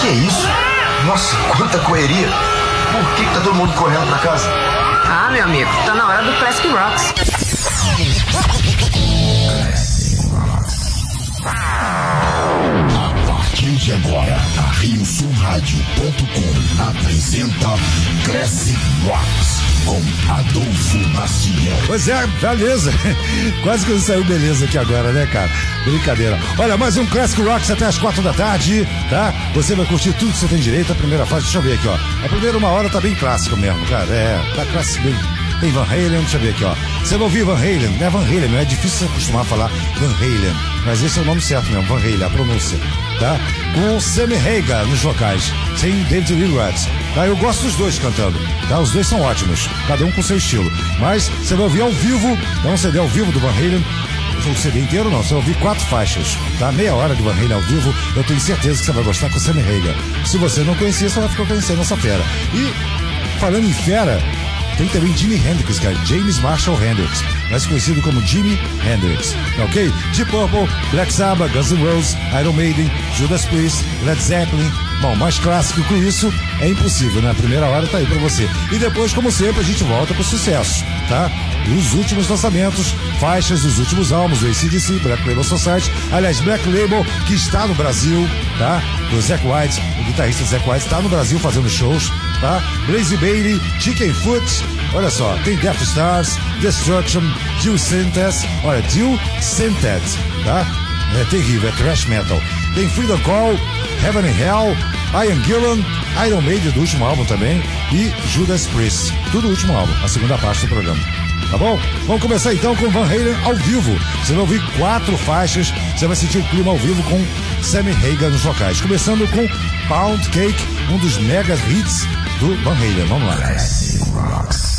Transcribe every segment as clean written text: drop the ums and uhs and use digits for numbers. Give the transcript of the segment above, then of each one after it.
Que é isso? Nossa, quanta correria. Por que tá todo mundo correndo pra casa? Ah, meu amigo, tá na hora do Classic Rocks. A partir de agora, a RioSulRádio.com apresenta Classic Rocks com Adolfo Maciel. Pois é, beleza. Quase que não saiu beleza aqui agora, né, cara? Brincadeira. Olha, mais um Classic Rocks até as 4 da tarde, tá? Você vai curtir tudo que você tem direito. A primeira fase, deixa eu ver aqui, ó. A primeira uma hora tá bem clássico mesmo, cara. Tá clássico bem. Tem Van Halen, deixa eu ver aqui, ó. Você não ouviu Van Halen? Não é Van Halen, não é difícil você acostumar a falar Van Halen. Mas esse é o nome certo mesmo, Van Halen, a pronúncia, tá? Com Sammy Hagar nos vocais, sem David Lee Roth, tá? Eu gosto dos dois cantando, tá? Os dois são ótimos, cada um com seu estilo. Mas você vai ouvir ao vivo, dá um CD ao vivo do Van Halen. O CD inteiro não, você vai ouvir 4 faixas, tá? Meia hora de Van Halen ao vivo, eu tenho certeza que você vai gostar com Sammy Hagar. Se você não conhecia, você vai ficar conhecendo essa fera. E, falando em fera, tem também Jimi Hendrix, cara, James Marshall Hendrix, mais conhecido como Jimi Hendrix, ok? Deep Purple, Black Sabbath, Guns N' Roses, Iron Maiden, Judas Priest, Led Zeppelin. Bom, mais clássico que isso é impossível, né? A primeira hora tá aí pra você. E depois, como sempre, a gente volta pro sucesso, tá? Os últimos lançamentos, faixas dos últimos álbuns do AC/DC, Black Label Society. Aliás, Black Label que está no Brasil, tá? Do Zakk Wylde, o guitarrista Zakk Wylde está no Brasil fazendo shows, tá? Blaze Bayley, Chicken Foot, olha só, tem Death Stars, Destruction, Jill Synthèse, olha, Jill Synthèse, tá? É terrível, é thrash metal. Tem Freedom Call, Heaven and Hell, Ian Gillan, Iron Maiden do último álbum também e Judas Priest, tudo o último álbum, a segunda parte do programa. Tá bom? Vamos começar então com Van Halen ao vivo. Você vai ouvir 4 faixas, você vai sentir o clima ao vivo com Sammy Hagar nos vocais. Começando com Pound Cake, um dos mega hits do Van Halen. Vamos lá. Classic Rocks.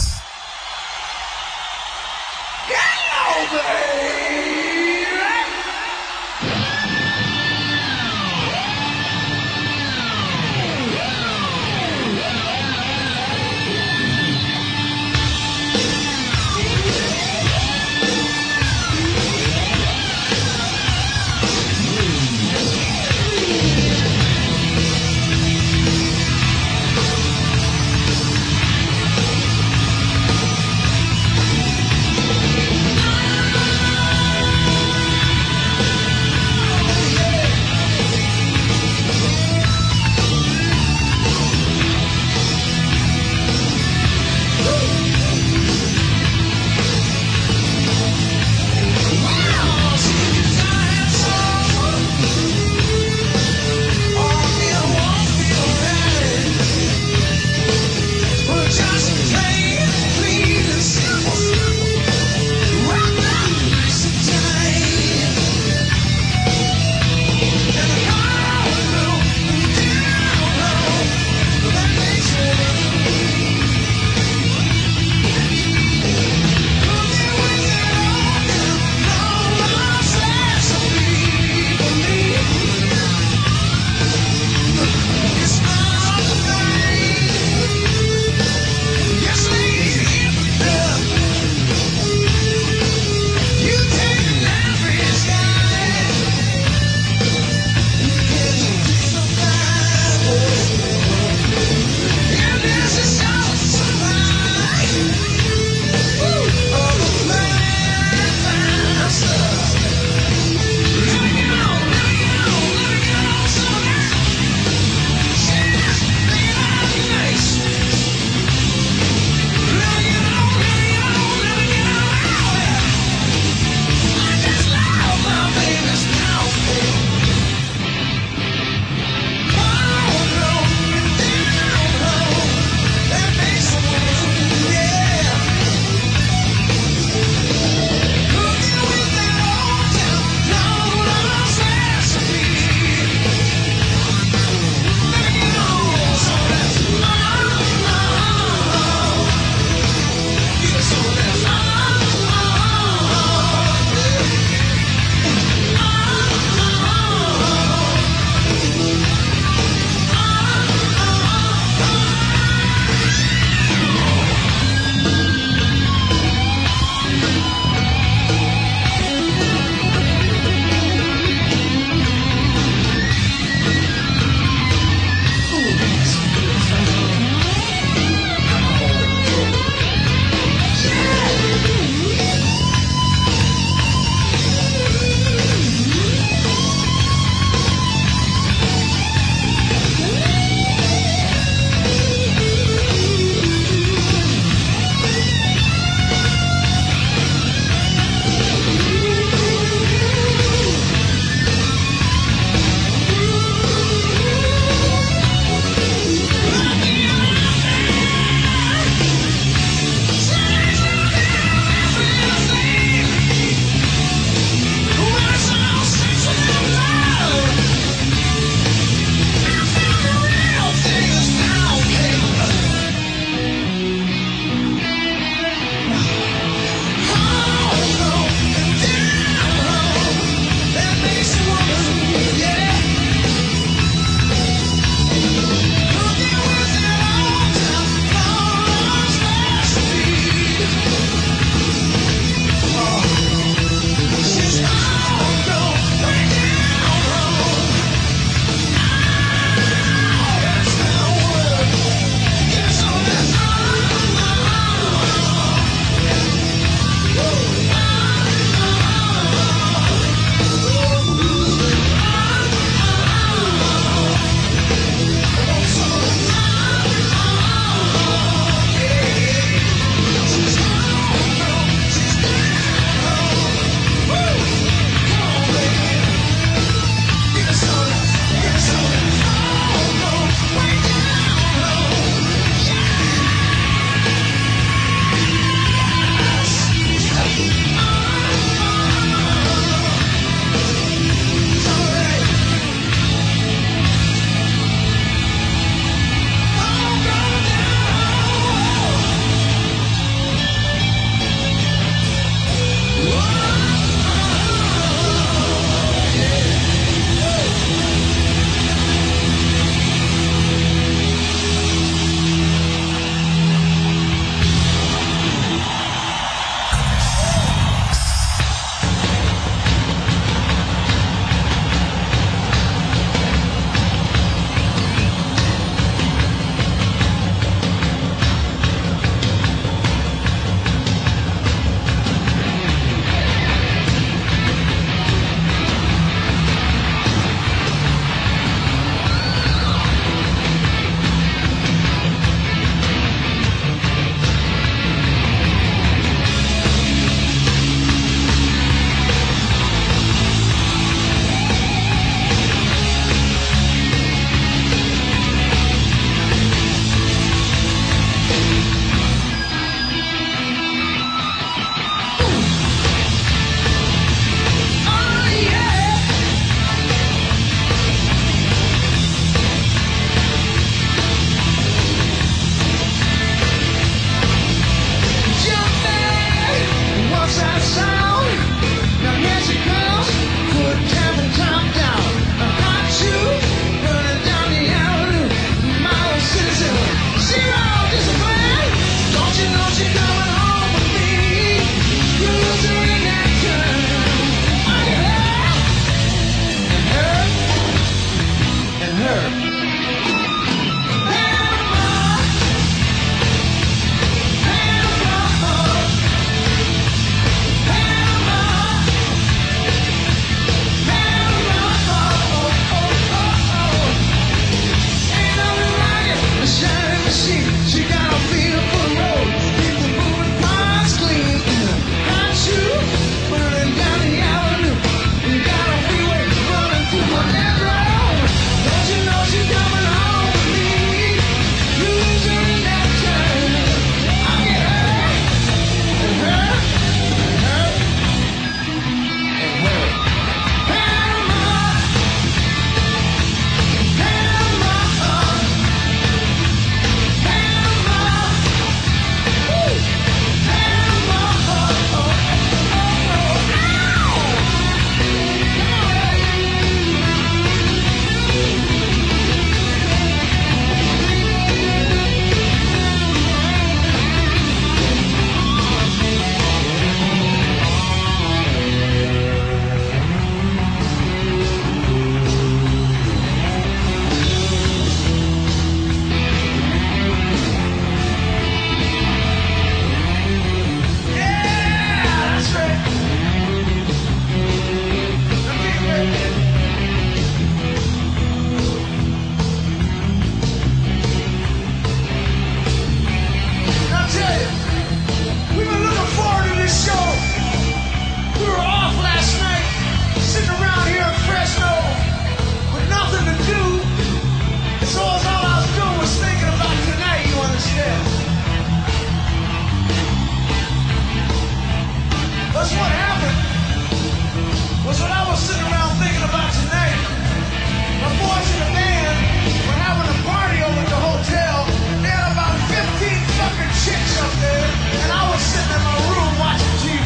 sitting around thinking about tonight. My boys in the band were having a party over at the hotel. They had about 15 fucking chicks up there, and I was sitting in my room watching TV.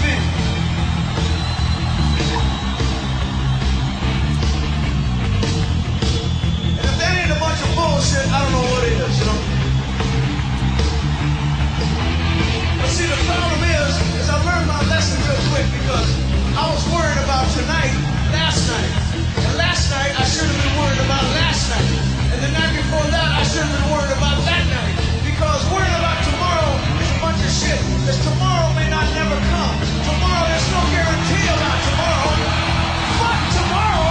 And if that ain't a bunch of bullshit, I don't know what it is, you know? But see, the problem is I learned my lesson real quick because I was worried about tonight, last night. And last night, I should have been worried about last night. And the night before that, I should have been worried about that night. Because worrying about tomorrow is a bunch of shit. Because tomorrow may not never come. Tomorrow, there's no guarantee about tomorrow. Fuck tomorrow.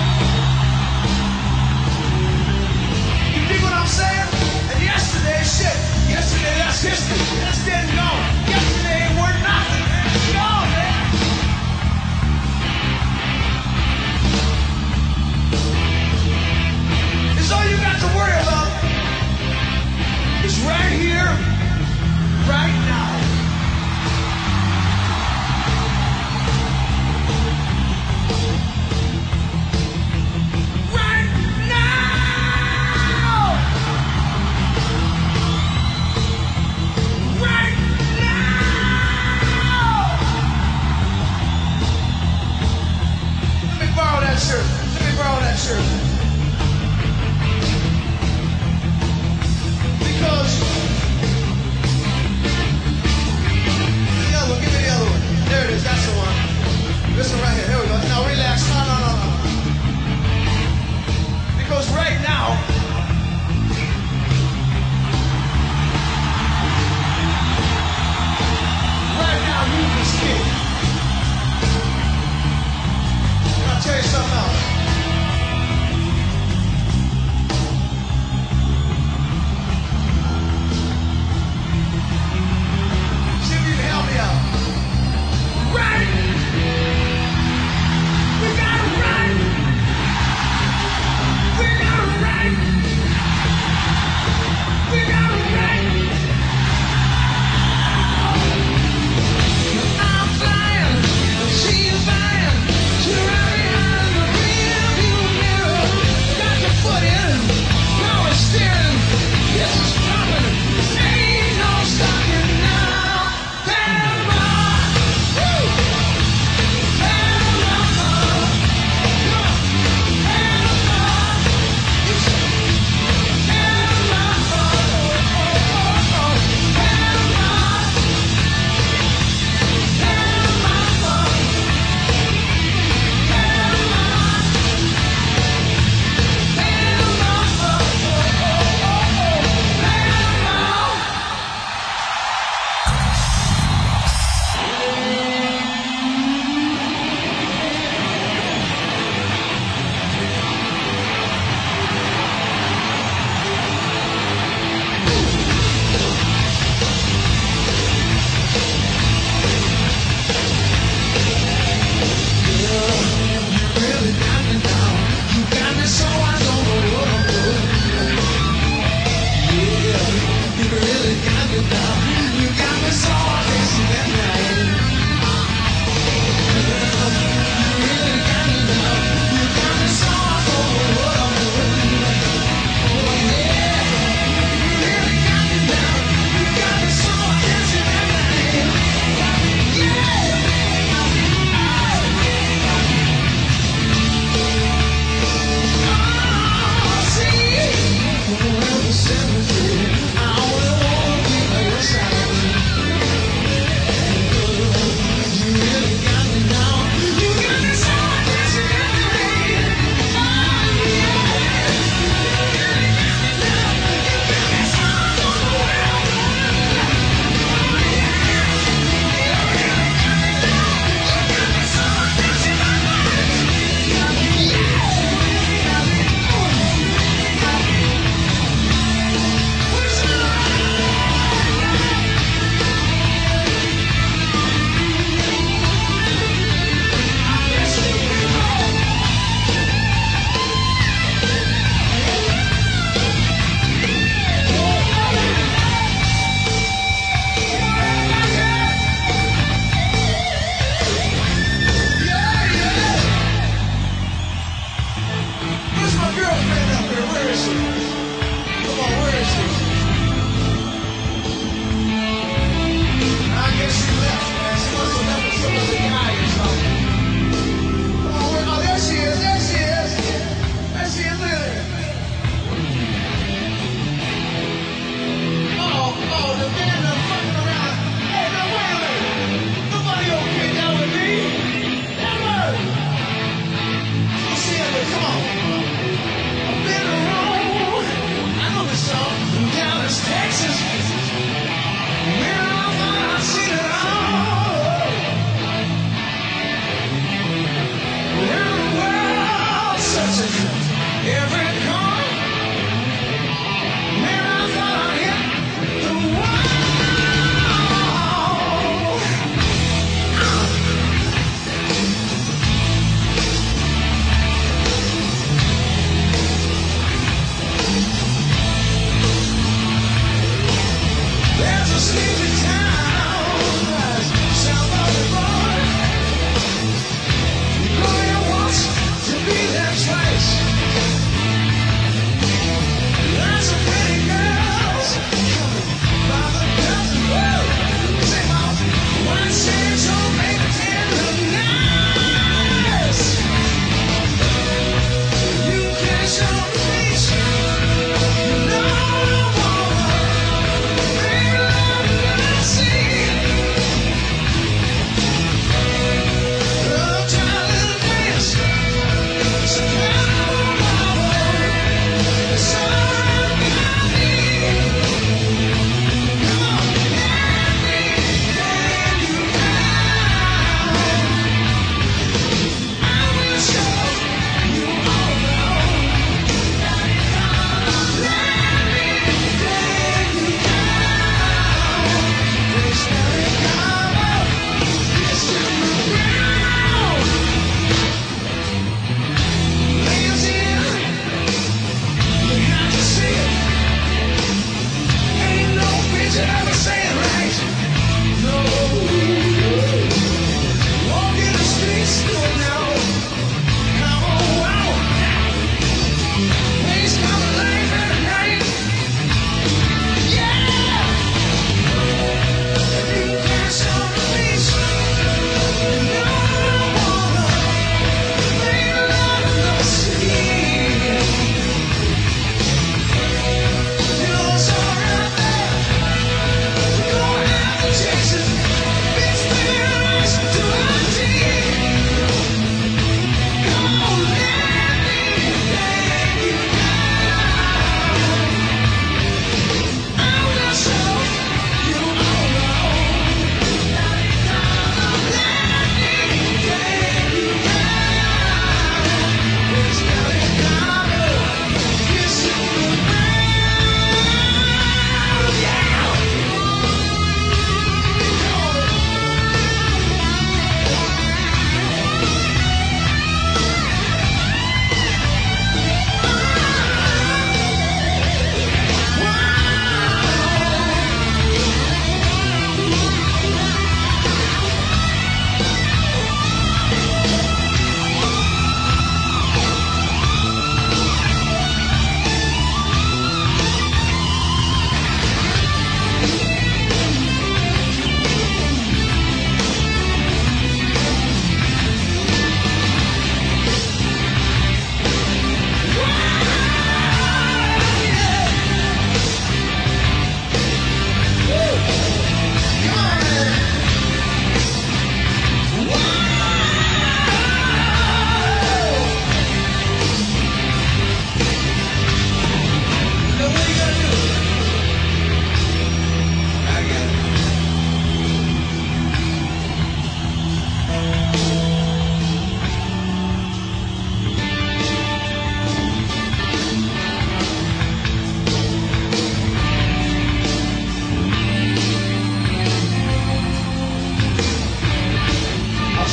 You dig what I'm saying? And yesterday, shit. Yesterday, that's history. That's dead and gone. Yesterday ain't worth nothing, man. It's gone, man. It's all you got to worry about is right here, right now. Right now! Right now! Let me borrow that shirt. Let me borrow that shirt. Because the other one, give me the other one. There it is, that's the one. This one right here, here we go. Now relax, no. Because right now, you can skip. And I'll tell you something else. See if you can help me out. Right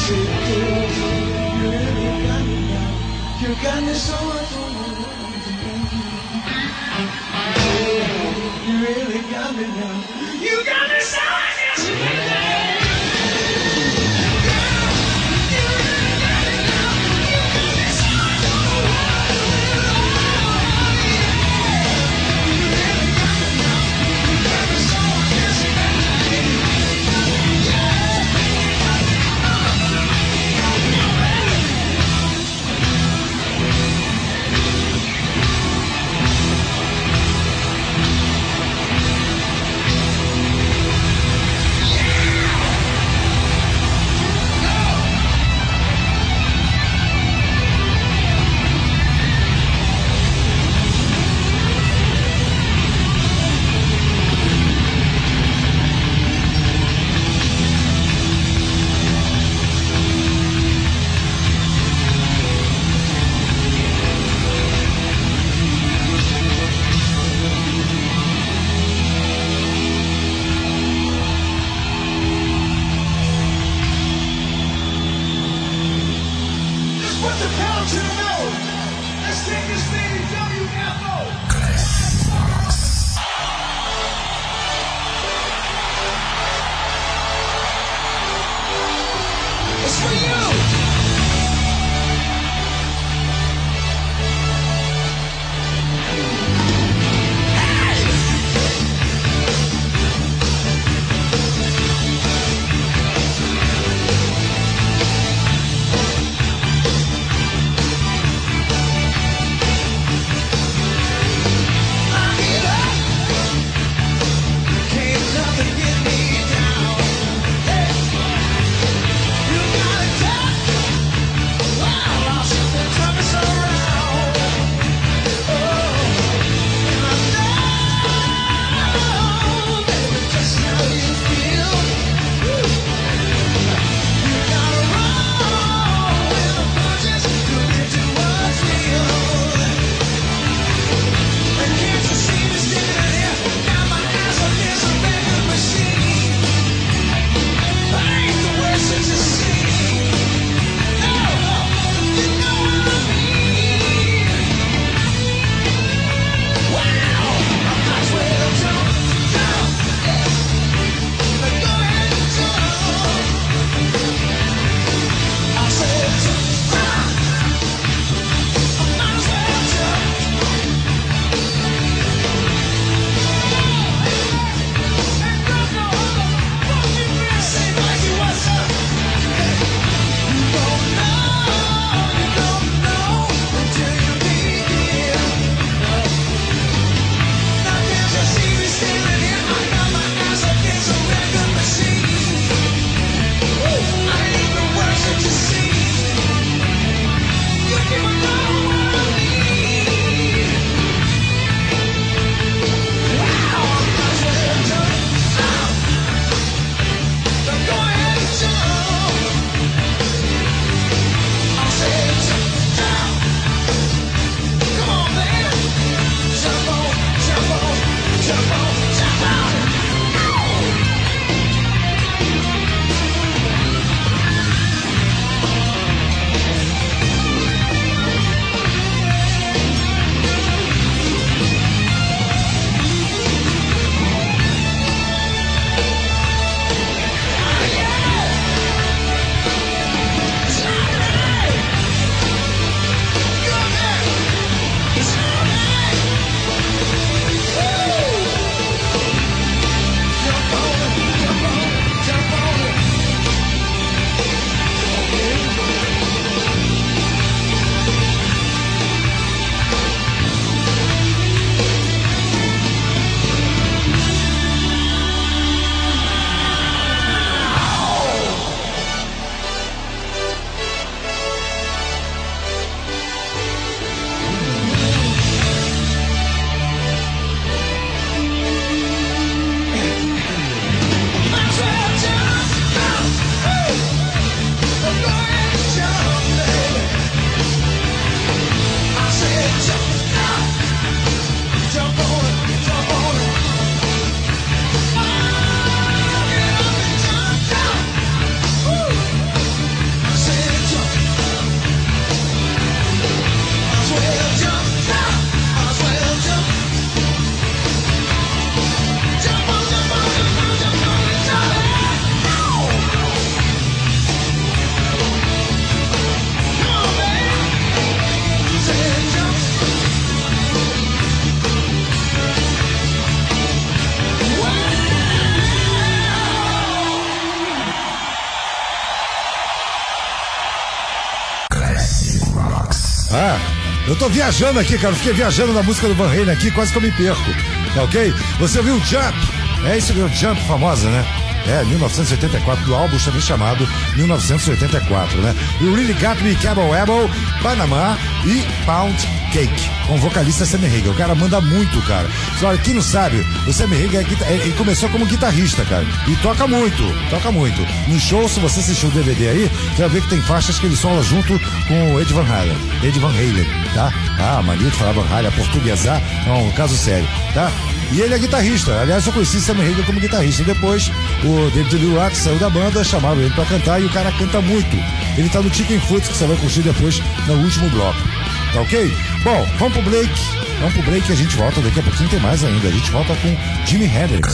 You got me so much. You really got me now. You got me so much. Nothing get me down. Hey. You gotta touch. Eu tô viajando aqui, cara. Eu fiquei viajando na música do Van Halen aqui, quase que eu me perco. Tá ok? Você ouviu o Jump? Isso viu o Jump, famosa, né? 1984, do álbum também chamado 1984, né? You Really Got Me, Cabo Wabo, Panamá e Pound Cake, com o vocalista Sammy Hagar. O cara manda muito, cara. Olha, quem não sabe, o Sammy Hagar, ele começou como guitarrista, cara, e toca muito. No show, se você assistir o DVD aí, você vai ver que tem faixas que ele sola junto com o Eddie Van Halen, tá? A mania de falar Van Halen, portuguesar, é um caso sério, tá? E ele é guitarrista. Aliás, eu conheci Sammy Hagar como guitarrista. E depois, o David Lee Roth saiu da banda, chamaram ele pra cantar e o cara canta muito. Ele tá no Chicken Foot, que você vai curtir depois no último bloco. Tá ok? Bom, vamos pro break. E a gente volta daqui a pouquinho, tem mais ainda. A gente volta com Jimi Hendrix.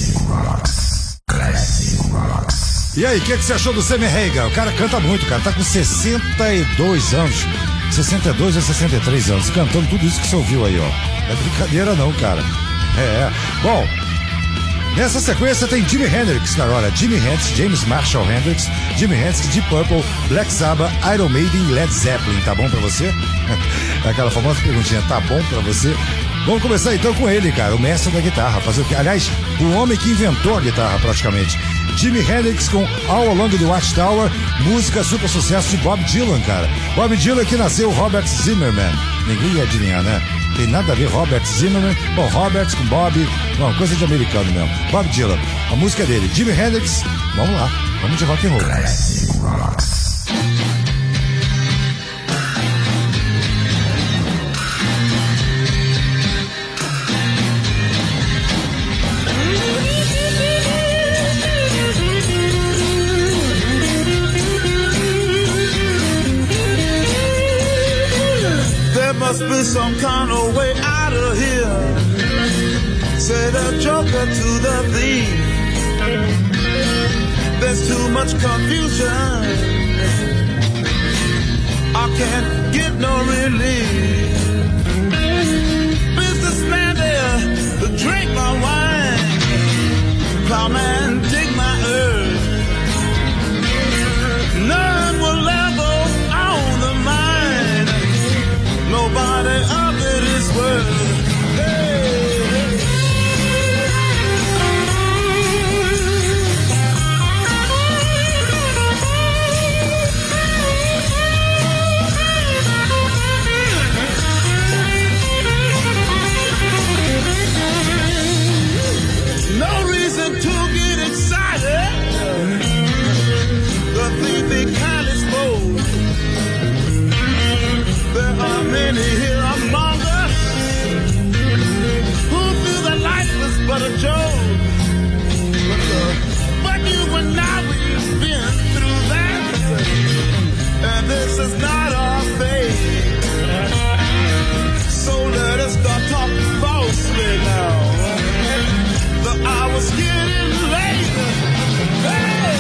Classic Rocks. E aí, o que você achou do Sammy Hagar? O cara canta muito, cara. Tá com 62 anos. 62 ou 63 anos, cantando tudo isso que você ouviu aí, ó. Não é brincadeira não, cara. Bom, nessa sequência tem Jimi Hendrix, cara, olha, Jimi Hendrix, James Marshall Hendrix, Jimi Hendrix, Deep Purple, Black Sabbath, Iron Maiden e Led Zeppelin, tá bom pra você? Aquela famosa perguntinha, tá bom pra você? Vamos começar então com ele, cara, o mestre da guitarra, fazer o que? Aliás, o homem que inventou a guitarra praticamente. Jimi Hendrix com All Along the Watchtower, música super sucesso de Bob Dylan, cara. Bob Dylan que nasceu Robert Zimmerman. Ninguém ia adivinhar, né? Tem nada a ver Robert Zimmerman. Bom, Robert com Bob, não, coisa de americano mesmo. Bob Dylan, a música dele. Jimi Hendrix, vamos lá, vamos de rock and roll. Classic Rocks. Must be some kind of way out of here, said a joker to the thief. There's too much confusion, I can't get no relief. Businessman there to drink my wine, plowman dig my earth. None will ever own the mine, nobody of it is worth. No reason to get excited, the thief be kind exposed. There are many here among us who feel that life was but a joke. But you and I, we've been through that, and this is not our fate. So let us start talking falsely now. The hour's getting late. Hey!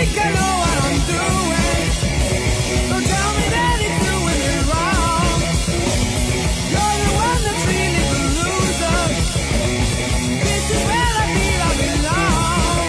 think I know what I'm doing. Don't tell me that it's doing me wrong. You're the one that's really the loser. This is where I feel I belong.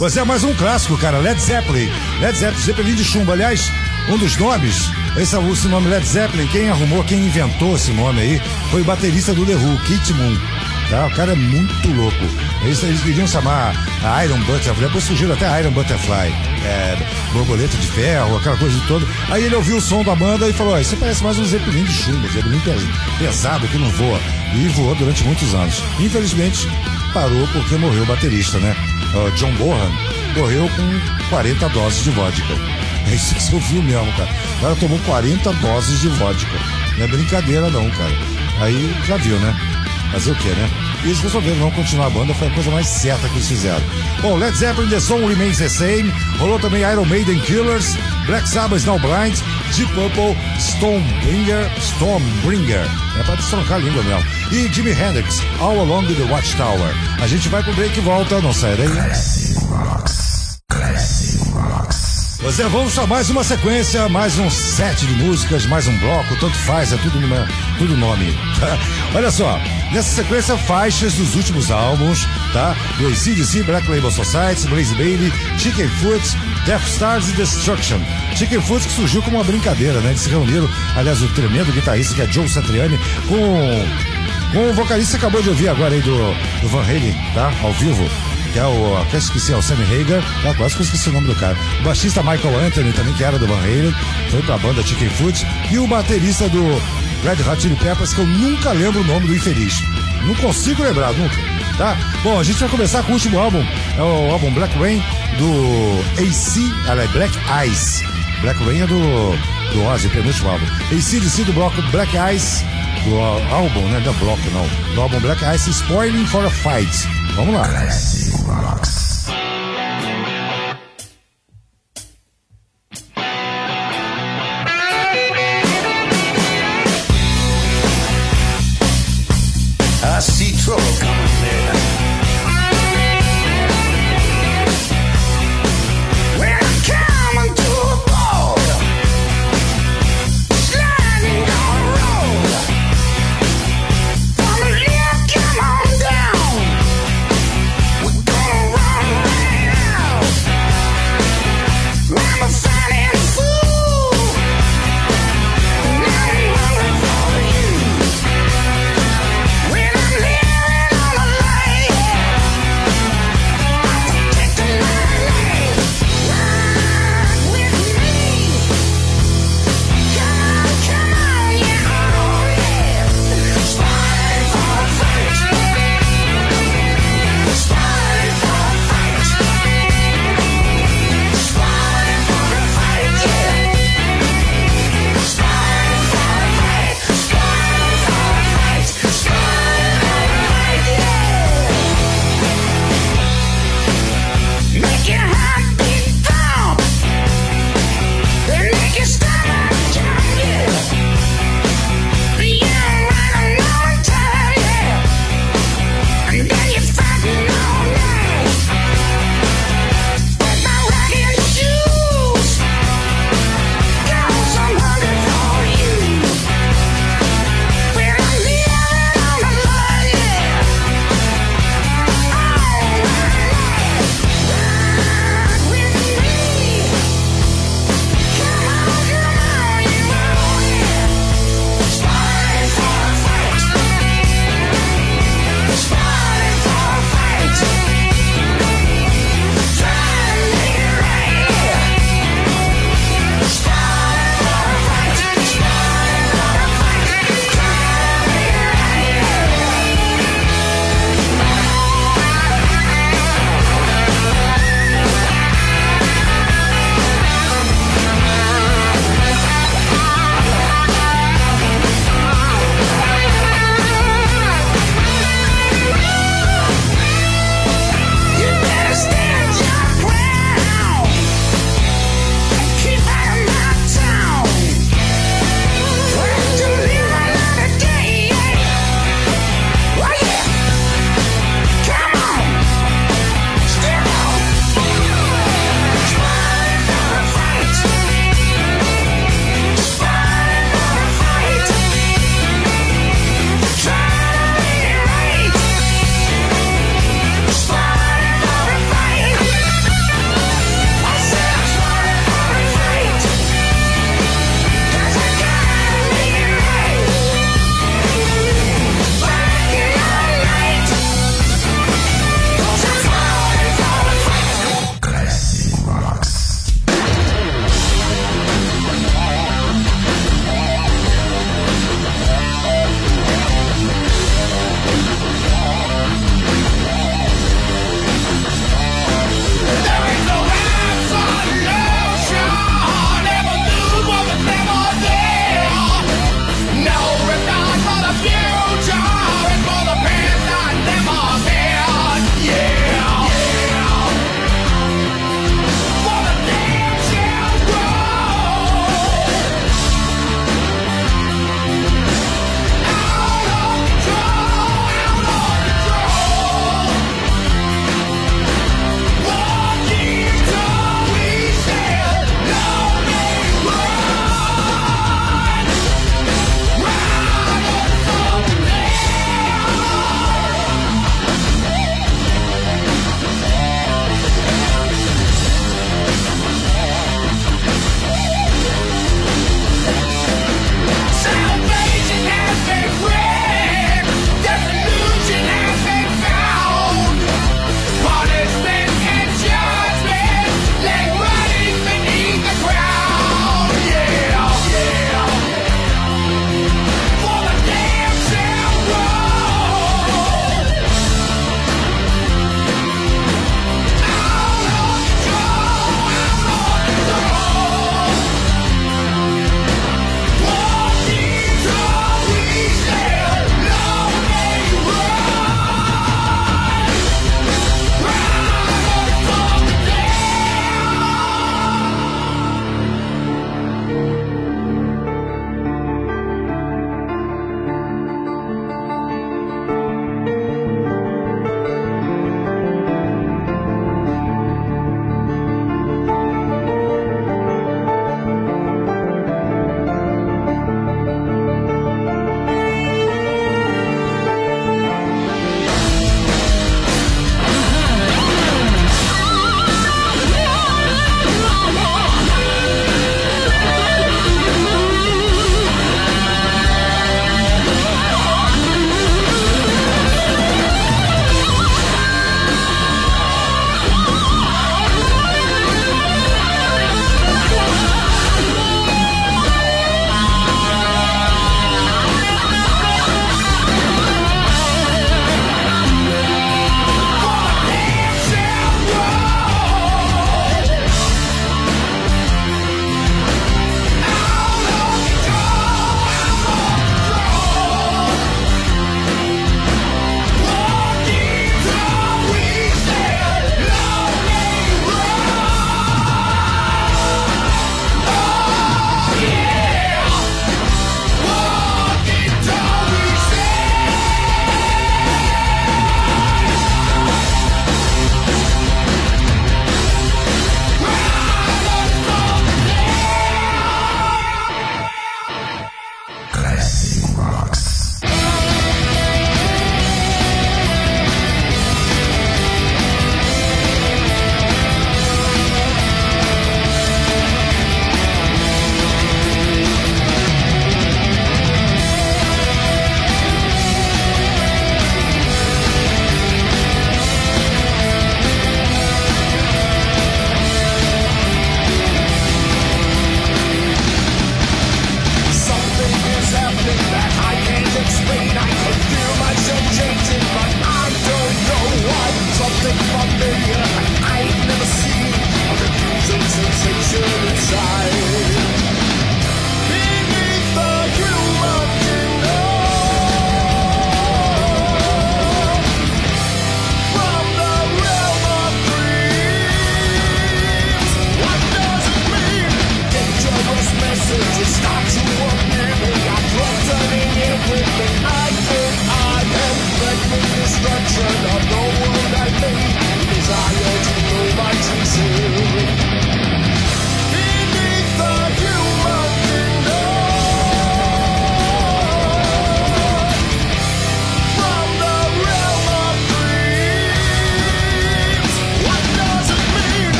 Pois é, mais um clássico, cara, Led Zeppelin. Zeppelin de chumbo. Aliás, um dos nomes, esse nome Led Zeppelin, quem arrumou, quem inventou esse nome aí, foi o baterista do The Who, Keith Moon. Tá? O cara é muito louco. Eles queriam chamar a Iron Butterfly, depois surgiram até a Iron Butterfly, borboleta de ferro, aquela coisa de todo. Aí ele ouviu o som da banda e falou: isso parece mais um Zeppelin de chumbo, Zeppelin pesado que não voa. E voou durante muitos anos. Infelizmente, parou porque morreu o baterista, né? John Bonham morreu com 40 doses de vodka. É isso que você ouviu mesmo, cara. O cara tomou 40 doses de vodka. Não é brincadeira não, cara. Aí já viu, né? Fazer o quê, né? E eles resolveram não continuar a banda, foi a coisa mais certa que eles fizeram. Bom, Led Zeppelin, The Song Remains the Same. Rolou também Iron Maiden, Killers, Black Sabbath, Now Blind, Deep Purple, Stormbringer. É pra destroncar a língua mesmo. E Jimi Hendrix, All Along the Watchtower. A gente vai pro break e volta, não sai daí. Pois é, vamos para mais uma sequência, mais um set de músicas, mais um bloco, tanto faz, é tudo nome, tá? Olha só, nessa sequência, faixas dos últimos álbuns, tá? Do AC/DC, Black Label Society, Blaze Bayley, Chicken Foot, Death Stars e Destruction. Chicken Foot que surgiu como uma brincadeira, né? Eles se reuniram, aliás, o tremendo guitarrista que é Joe Satriani, com o vocalista que acabou de ouvir agora aí do Van Halen, tá? Ao vivo. Que é até esqueci, é o Sammy Hagar, quase que eu esqueci o nome do cara. O baixista Michael Anthony, também que era do Van Halen, foi pra banda Chicken Foot. E o baterista do Red Hot Chili Peppers, que eu nunca lembro o nome do infeliz. Não consigo lembrar, nunca, tá? Bom, a gente vai começar com o último álbum, é o álbum Black Rain, do Black Ice. Black Rain é do Ozzy, penúltimo álbum. AC/DC do bloco Black Ice, do álbum, né? Não é bloco, não. Do álbum Black Ice, Spoiling for a Fight. Vamos lá. I see trouble coming there. When I'm coming to a border, sliding down the road. From the left, come on down. We're gonna run Classic Rocks. Something is happening that I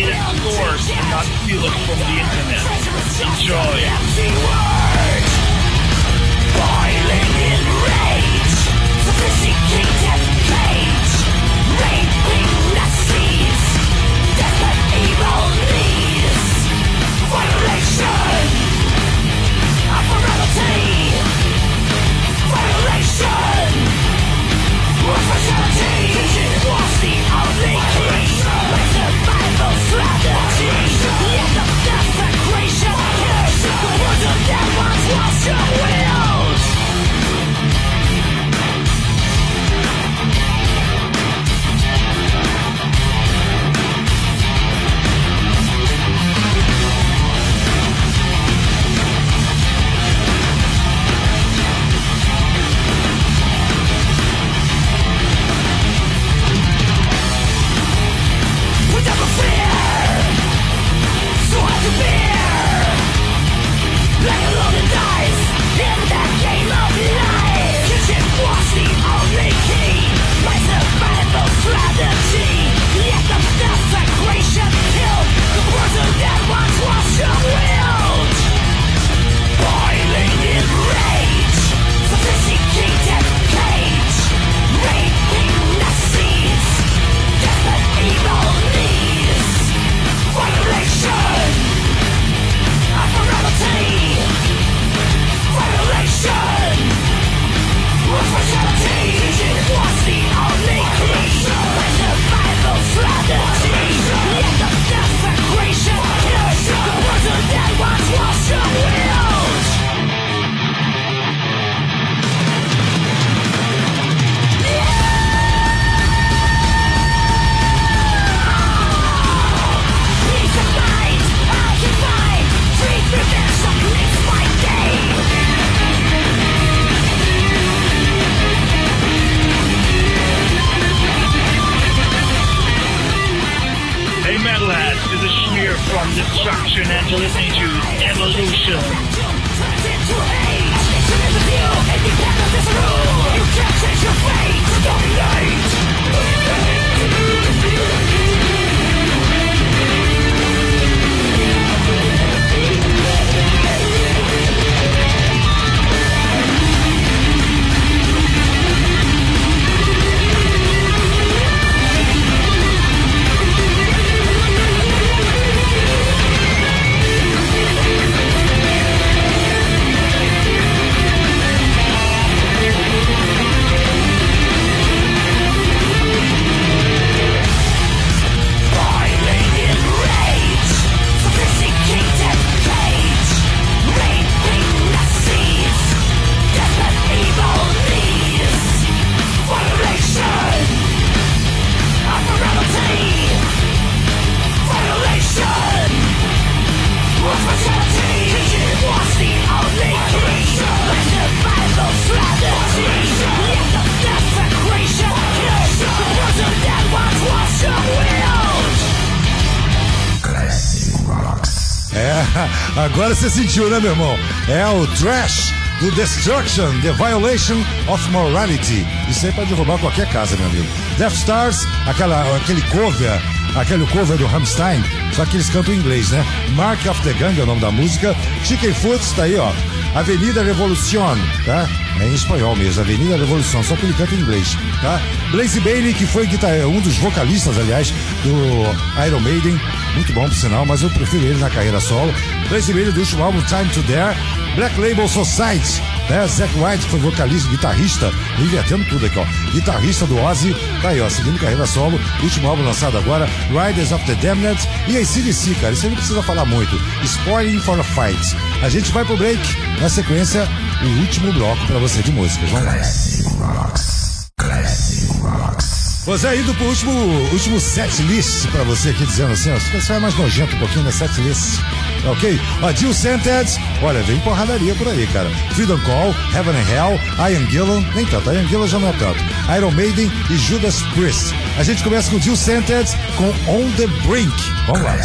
authentic source and not steal it from the internet. Enjoy. Boiling in rage, sophisticated cage, raping Nazis, death and evil needs, violation of morality, violation of fragility, was the only key, with survival strategy, the end of desecration, here's the world of that once was your will. Agora você sentiu, né, meu irmão? É o Trash do Destruction, The Violation of Morality. Isso aí é pra derrubar qualquer casa, meu amigo. Death Stars, aquele cover do Rammstein, só que eles cantam em inglês, né? Mark of the Gang é o nome da música. Chicken Foot tá aí, ó. Avenida Revolution, tá? É em espanhol mesmo, Avenida Revolution, só que ele canta em inglês, tá? Blaze Bayley, que foi um dos vocalistas, aliás, do Iron Maiden, muito bom por sinal, mas eu prefiro ele na carreira solo. Blaze Bayley do último álbum Time to Dare. Black Label Society, né? Zack White, que foi vocalista, guitarrista, invertendo tudo aqui, ó. Guitarrista do Ozzy, tá aí, ó, seguindo carreira solo. Último álbum lançado agora, Riders of the Damned. E a AC/DC, cara, isso aí não precisa falar muito. Spoiling for a Fight. A gente vai pro break, na sequência, o último bloco pra você de músicas. Vamos lá. Classic Rocks. Você é indo pro último set list pra você aqui, dizendo assim, ó, você vai mais nojento um pouquinho na set list, ok? Ó, Jill Santed, olha, vem porradaria por aí, cara. Freedom Call, Heaven and Hell, Ian Gillan, nem tanto, Ian Gillan já não é tanto. Iron Maiden e Judas Priest. A gente começa com Jill Santed com On the Brink. Vamos lá.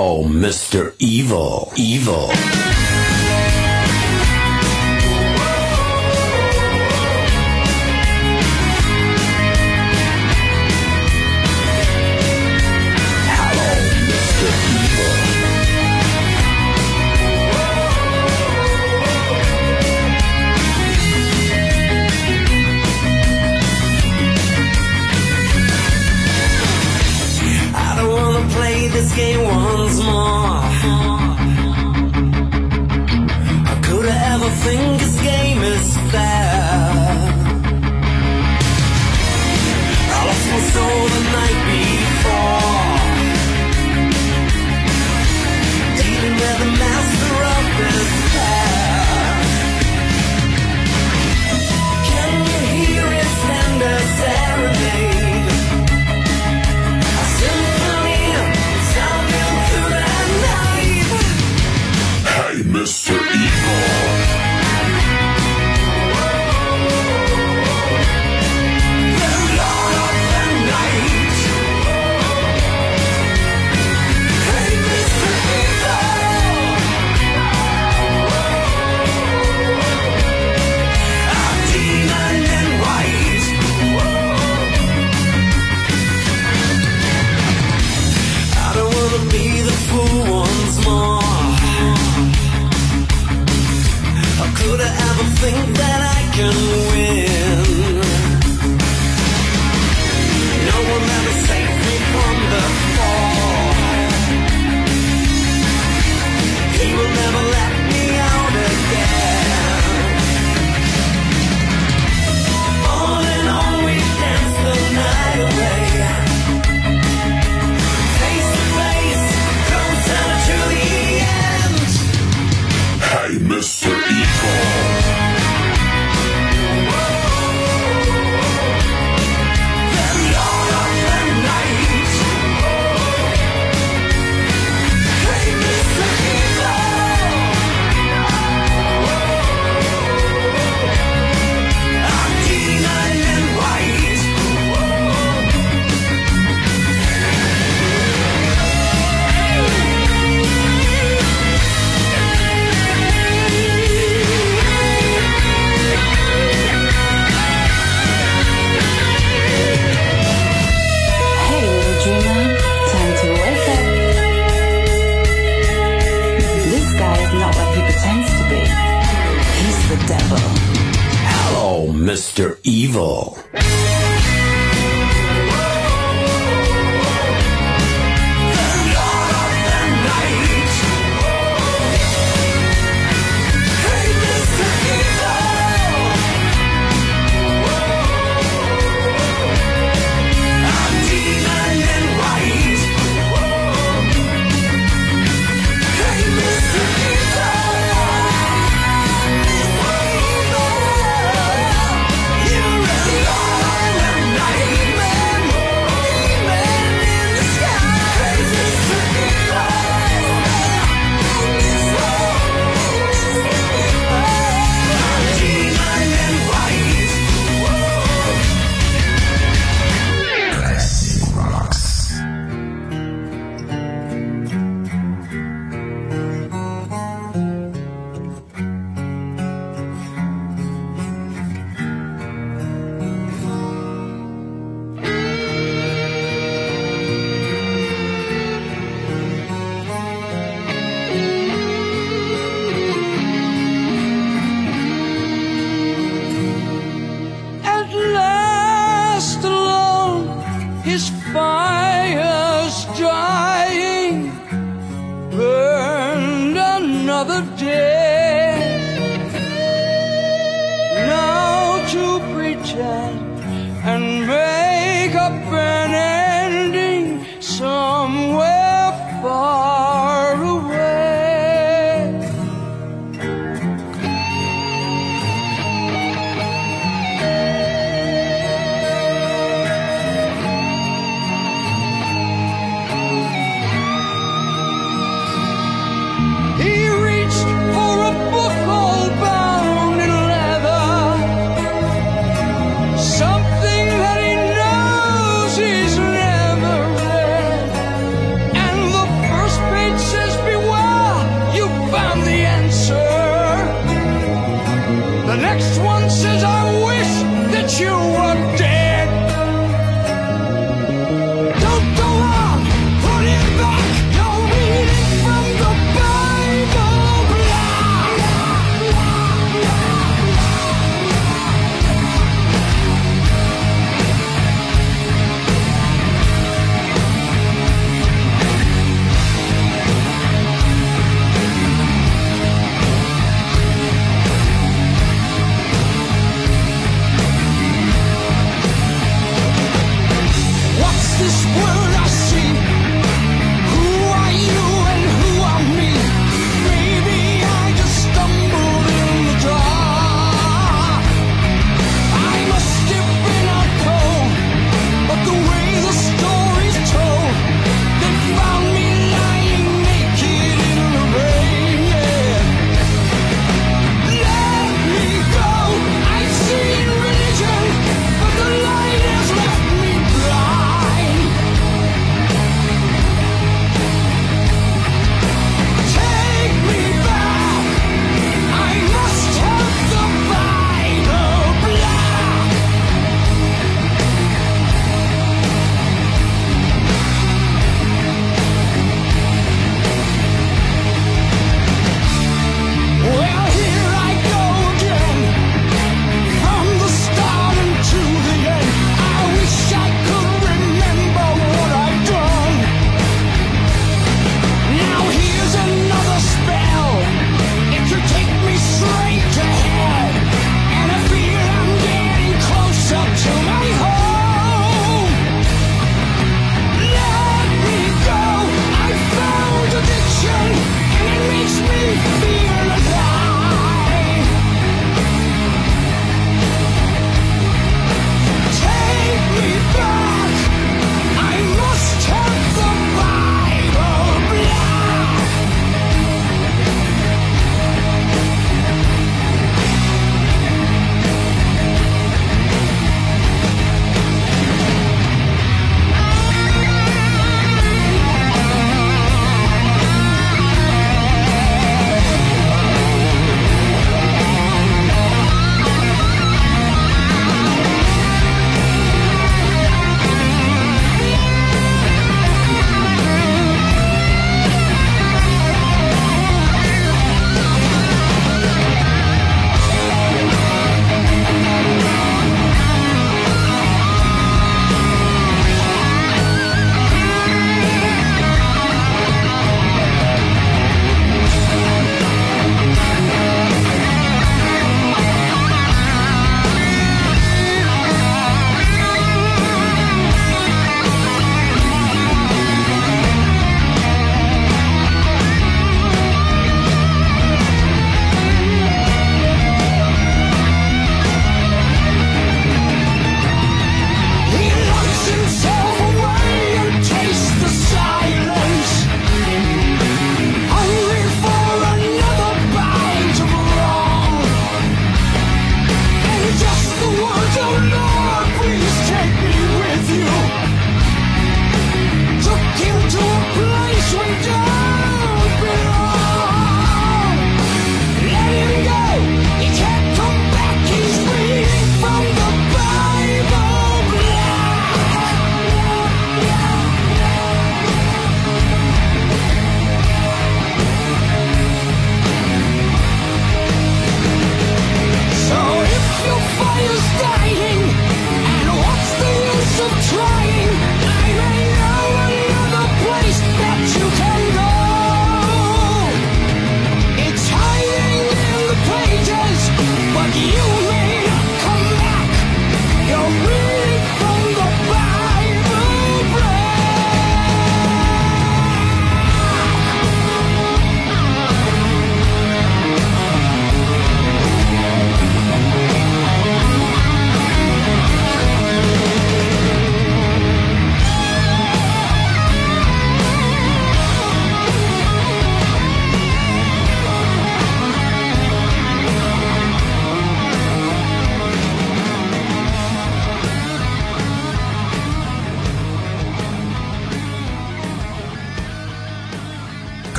Hello, Mr. Evil. Evil. This game once more. How could I ever think this game is fair? I lost my soul the night before, dealing with the master of despair. Can you hear his tender serenade? A symphony sounding through the night. Hey, Mr. Evil. The Lord of the Night. Hey, Mr. Evil. A demon in white. I don't wanna be the fool once more. How could I ever think that I can win? No one ever saved me from the fall. He will never let me out again. On and on we dance the night away. Face to face, closer to the end. Hey, Mr. Evil. The Lord of the Night. Hey, Mr. Evil. A demon in white. Hey, little dreamer, time to wake up. This guy is not what he pretends to be. He's the devil. Hello, Mr. Evil. At last alone, his fire's dying, burned another day. Now to pretend and make up an ending somewhere far away.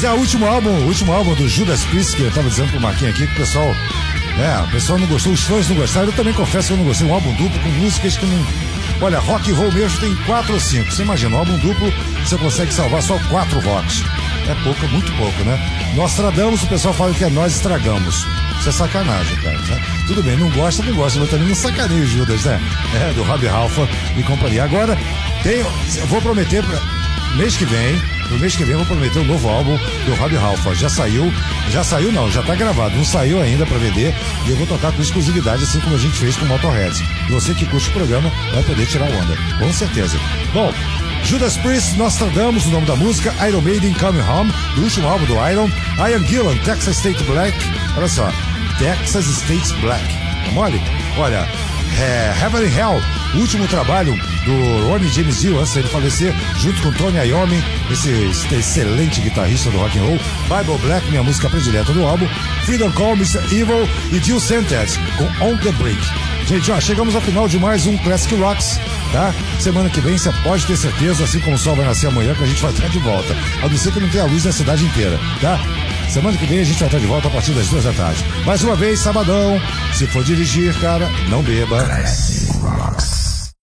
Mas o último álbum do Judas Priest, que eu tava dizendo pro Marquinhos aqui, que o pessoal não gostou, os fãs não gostaram, eu também confesso que eu não gostei. Um álbum duplo com músicas que não... Olha, rock and roll mesmo tem 4 ou 5. Você imagina, um álbum duplo, você consegue salvar só 4 rocks. É pouco, muito pouco, né? Nostradamus, o pessoal fala que é nós estragamos. Isso é sacanagem, cara. Tá? Tudo bem, não gosta, mas também não sacaneia o Judas, né? Do Rob Halford e companhia. Agora, eu vou prometer pro mês que vem eu vou prometer um novo álbum do Rob Halford. Já tá gravado, não saiu ainda pra vender, e eu vou tocar com exclusividade, assim como a gente fez com o Motorhead. E você que curte o programa vai poder tirar onda, com certeza. Bom, Judas Priest, Nostradamus, o nome da música, Iron Maiden, Coming Home, do último álbum do Iron, Ian Gillan, Texas State Black, olha só, Texas State Black, tá mole? Olha, Heaven and Hell, o último trabalho do Ronnie James Dio antes dele falecer, junto com Tony Iommi, esse excelente guitarrista do rock and roll, Bible Black, minha música predileta do álbum, Freedom Call, Mr. Evil e Jill Sentence com On The Brink. Gente, chegamos ao final de mais um Classic Rocks, tá? Semana que vem você pode ter certeza, assim como o sol vai nascer amanhã, que a gente vai estar de volta, a não ser que não tenha luz na cidade inteira, tá? Semana que vem a gente vai estar de volta a partir das 2 da tarde. Mais uma vez, sabadão, se for dirigir, cara, não beba. Classic Rocks.